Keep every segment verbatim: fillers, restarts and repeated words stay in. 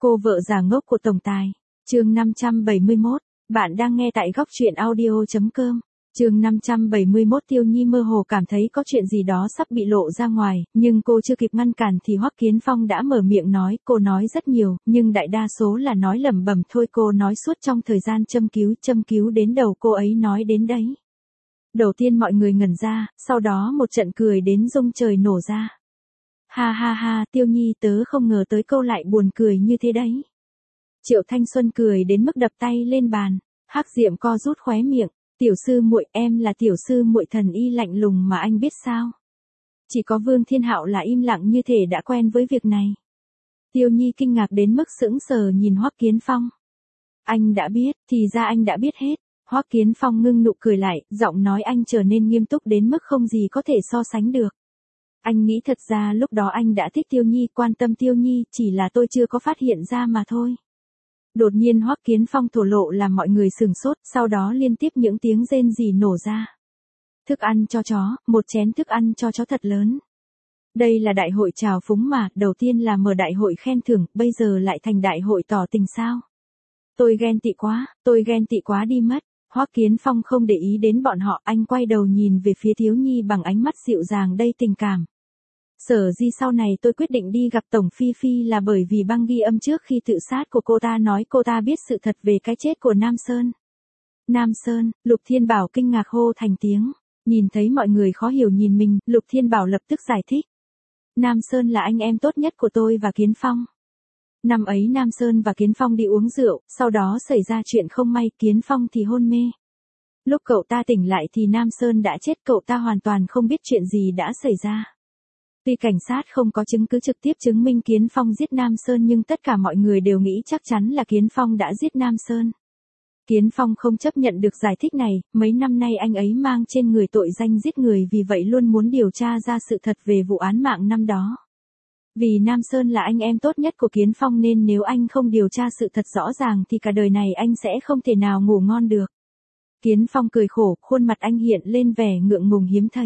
Cô vợ già ngốc của tổng tài. Chương năm trăm bảy mươi mốt. Bạn đang nghe tại góc truyện audio chấm com. Chương năm trăm bảy mươi mốt. Tiêu Nhi mơ hồ cảm thấy có chuyện gì đó sắp bị lộ ra ngoài, nhưng cô chưa kịp ngăn cản thì Hoắc Kiến Phong đã mở miệng nói. Cô nói rất nhiều, nhưng đại đa số là nói lẩm bẩm thôi. Cô nói suốt trong thời gian châm cứu, châm cứu đến đầu cô ấy nói đến đấy. Đầu tiên mọi người ngẩn ra, sau đó một trận cười đến rung trời nổ ra. Ha ha ha, Tiêu Nhi, tớ không ngờ tới câu lại buồn cười như thế đấy. Triệu Thanh Xuân cười đến mức đập tay lên bàn. Hắc Diệm co rút khóe miệng. Tiểu sư muội, em là tiểu sư muội thần y lạnh lùng mà anh biết sao? Chỉ có Vương Thiên Hạo là im lặng như thể đã quen với việc này. Tiêu Nhi kinh ngạc đến mức sững sờ nhìn Hoắc Kiến Phong. Anh đã biết, thì ra anh đã biết hết. Hoắc Kiến Phong ngưng nụ cười lại, giọng nói anh trở nên nghiêm túc đến mức không gì có thể so sánh được. Anh nghĩ thật ra lúc đó anh đã thích Tiêu Nhi, quan tâm Tiêu Nhi, chỉ là tôi chưa có phát hiện ra mà thôi. Đột nhiên Hoắc Kiến Phong thổ lộ làm mọi người sừng sốt, sau đó liên tiếp những tiếng rên rỉ nổ ra. Thức ăn cho chó, một chén thức ăn cho chó thật lớn. Đây là đại hội chào phúng mà, đầu tiên là mở đại hội khen thưởng, bây giờ lại thành đại hội tỏ tình sao? Tôi ghen tị quá, tôi ghen tị quá đi mất. Hoắc Kiến Phong không để ý đến bọn họ, anh quay đầu nhìn về phía Thiếu Nhi bằng ánh mắt dịu dàng đầy tình cảm. Sở dĩ sau này tôi quyết định đi gặp Tổng Phi Phi là bởi vì băng ghi âm trước khi tự sát của cô ta nói cô ta biết sự thật về cái chết của Nam Sơn. Nam Sơn, Lục Thiên Bảo kinh ngạc hô thành tiếng. Nhìn thấy mọi người khó hiểu nhìn mình, Lục Thiên Bảo lập tức giải thích. Nam Sơn là anh em tốt nhất của tôi và Kiến Phong. Năm ấy Nam Sơn và Kiến Phong đi uống rượu, sau đó xảy ra chuyện không may, Kiến Phong thì hôn mê. Lúc cậu ta tỉnh lại thì Nam Sơn đã chết, cậu ta hoàn toàn không biết chuyện gì đã xảy ra. Tuy cảnh sát không có chứng cứ trực tiếp chứng minh Kiến Phong giết Nam Sơn nhưng tất cả mọi người đều nghĩ chắc chắn là Kiến Phong đã giết Nam Sơn. Kiến Phong không chấp nhận được giải thích này, mấy năm nay anh ấy mang trên người tội danh giết người, vì vậy luôn muốn điều tra ra sự thật về vụ án mạng năm đó. Vì Nam Sơn là anh em tốt nhất của Kiến Phong nên nếu anh không điều tra sự thật rõ ràng thì cả đời này anh sẽ không thể nào ngủ ngon được. Kiến Phong cười khổ, khuôn mặt anh hiện lên vẻ ngượng ngùng hiếm thấy.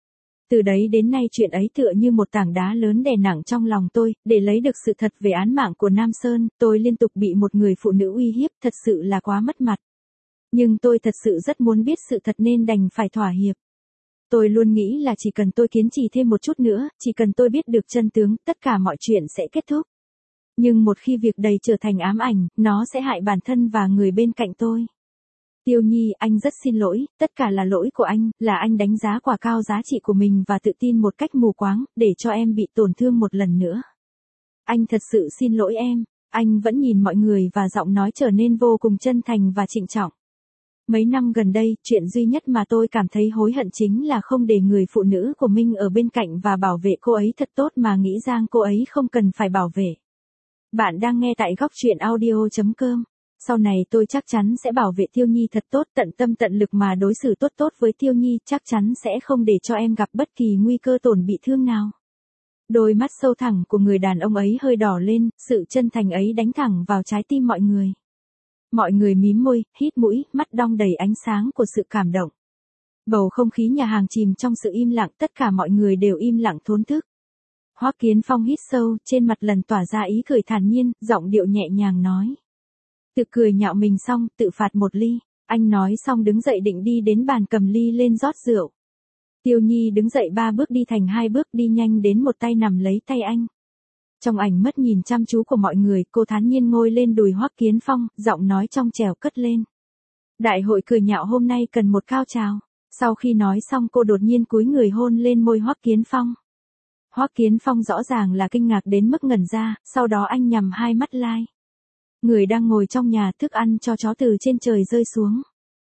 Từ đấy đến nay chuyện ấy tựa như một tảng đá lớn đè nặng trong lòng tôi, để lấy được sự thật về án mạng của Nam Sơn, tôi liên tục bị một người phụ nữ uy hiếp, thật sự là quá mất mặt. Nhưng tôi thật sự rất muốn biết sự thật nên đành phải thỏa hiệp. Tôi luôn nghĩ là chỉ cần tôi kiên trì thêm một chút nữa, chỉ cần tôi biết được chân tướng, tất cả mọi chuyện sẽ kết thúc. Nhưng một khi việc đầy trở thành ám ảnh, nó sẽ hại bản thân và người bên cạnh tôi. Tiêu Nhi, anh rất xin lỗi, tất cả là lỗi của anh, là anh đánh giá quá cao giá trị của mình và tự tin một cách mù quáng, để cho em bị tổn thương một lần nữa. Anh thật sự xin lỗi em. Anh vẫn nhìn mọi người và giọng nói trở nên vô cùng chân thành và trịnh trọng. Mấy năm gần đây, chuyện duy nhất mà tôi cảm thấy hối hận chính là không để người phụ nữ của mình ở bên cạnh và bảo vệ cô ấy thật tốt mà nghĩ rằng cô ấy không cần phải bảo vệ. Bạn đang nghe tại góc truyện audio chấm com. Sau này tôi chắc chắn sẽ bảo vệ Tiêu Nhi thật tốt, tận tâm tận lực mà đối xử tốt tốt với Tiêu Nhi, chắc chắn sẽ không để cho em gặp bất kỳ nguy cơ tổn bị thương nào. Đôi mắt sâu thẳm của người đàn ông ấy hơi đỏ lên, sự chân thành ấy đánh thẳng vào trái tim mọi người. Mọi người mím môi, hít mũi, mắt đong đầy ánh sáng của sự cảm động. Bầu không khí nhà hàng chìm trong sự im lặng, tất cả mọi người đều im lặng thốn thức. Hoắc Kiến Phong hít sâu, trên mặt lần tỏa ra ý cười thản nhiên, giọng điệu nhẹ nhàng nói. Tự cười nhạo mình xong, tự phạt một ly. Anh nói xong đứng dậy định đi đến bàn cầm ly lên rót rượu. Tiêu Nhi đứng dậy ba bước đi thành hai bước, đi nhanh đến một tay nằm lấy tay anh. Trong ảnh mất nhìn chăm chú của mọi người, cô thản nhiên ngồi lên đùi Hoắc Kiến Phong, giọng nói trong trẻo cất lên. Đại hội cười nhạo hôm nay cần một cao trào. Sau khi nói xong cô đột nhiên cúi người hôn lên môi Hoắc Kiến Phong. Hoắc Kiến Phong rõ ràng là kinh ngạc đến mức ngẩn ra, sau đó anh nhắm hai mắt lai. Người đang ngồi trong nhà, thức ăn cho chó từ trên trời rơi xuống.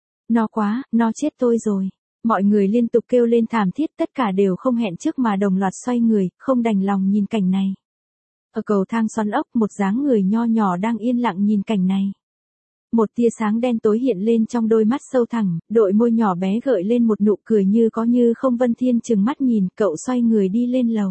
Nó quá, nó chết tôi rồi. Mọi người liên tục kêu lên thảm thiết, tất cả đều không hẹn trước mà đồng loạt xoay người, không đành lòng nhìn cảnh này. Ở cầu thang xoắn ốc, một dáng người nho nhỏ đang yên lặng nhìn cảnh này. Một tia sáng đen tối hiện lên trong đôi mắt sâu thẳm, đôi môi nhỏ bé gợi lên một nụ cười như có như không. Vân Thiên trừng mắt nhìn, cậu xoay người đi lên lầu.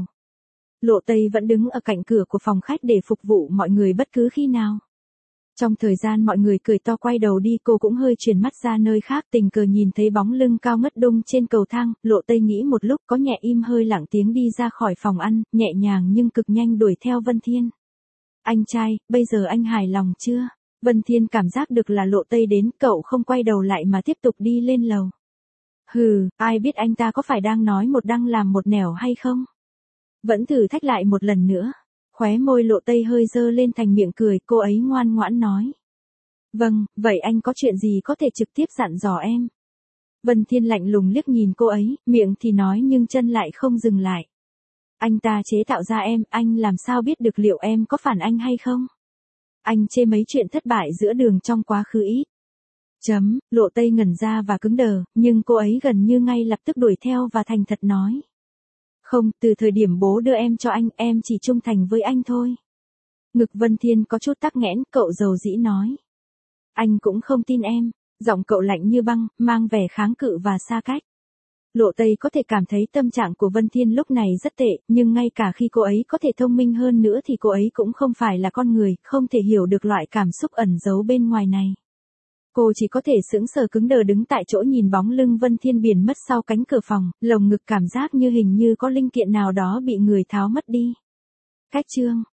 Lộ Tây vẫn đứng ở cạnh cửa của phòng khách để phục vụ mọi người bất cứ khi nào. Trong thời gian mọi người cười to quay đầu đi, cô cũng hơi chuyển mắt ra nơi khác, tình cờ nhìn thấy bóng lưng cao ngất đung trên cầu thang. Lộ Tây nghĩ một lúc, có nhẹ im hơi lặng tiếng đi ra khỏi phòng ăn, nhẹ nhàng nhưng cực nhanh đuổi theo Vân Thiên. Anh trai, bây giờ anh hài lòng chưa? Vân Thiên cảm giác được là Lộ Tây đến, cậu không quay đầu lại mà tiếp tục đi lên lầu. Hừ, ai biết anh ta có phải đang nói một đăng làm một nẻo hay không? Vẫn thử thách lại một lần nữa. Khóe môi Lộ Tây hơi dơ lên thành miệng cười, cô ấy ngoan ngoãn nói. Vâng, vậy anh có chuyện gì có thể trực tiếp dặn dò em? Vân Thiên lạnh lùng liếc nhìn cô ấy, miệng thì nói nhưng chân lại không dừng lại. Anh ta chế tạo ra em, anh làm sao biết được liệu em có phản anh hay không? Anh chê mấy chuyện thất bại giữa đường trong quá khứ ít. Chấm, Lộ Tây ngẩn ra và cứng đờ, nhưng cô ấy gần như ngay lập tức đuổi theo và thành thật nói. Không, từ thời điểm bố đưa em cho anh, em chỉ trung thành với anh thôi. Ngực Vân Thiên có chút tắc nghẽn, cậu dầu dĩ nói. Anh cũng không tin em, giọng cậu lạnh như băng, mang vẻ kháng cự và xa cách. Lộ Tây có thể cảm thấy tâm trạng của Vân Thiên lúc này rất tệ, nhưng ngay cả khi cô ấy có thể thông minh hơn nữa thì cô ấy cũng không phải là con người, không thể hiểu được loại cảm xúc ẩn giấu bên ngoài này. Cô chỉ có thể sững sờ cứng đờ đứng tại chỗ nhìn bóng lưng Vân Thiên biến mất sau cánh cửa phòng, lồng ngực cảm giác như hình như có linh kiện nào đó bị người tháo mất đi. Cách chương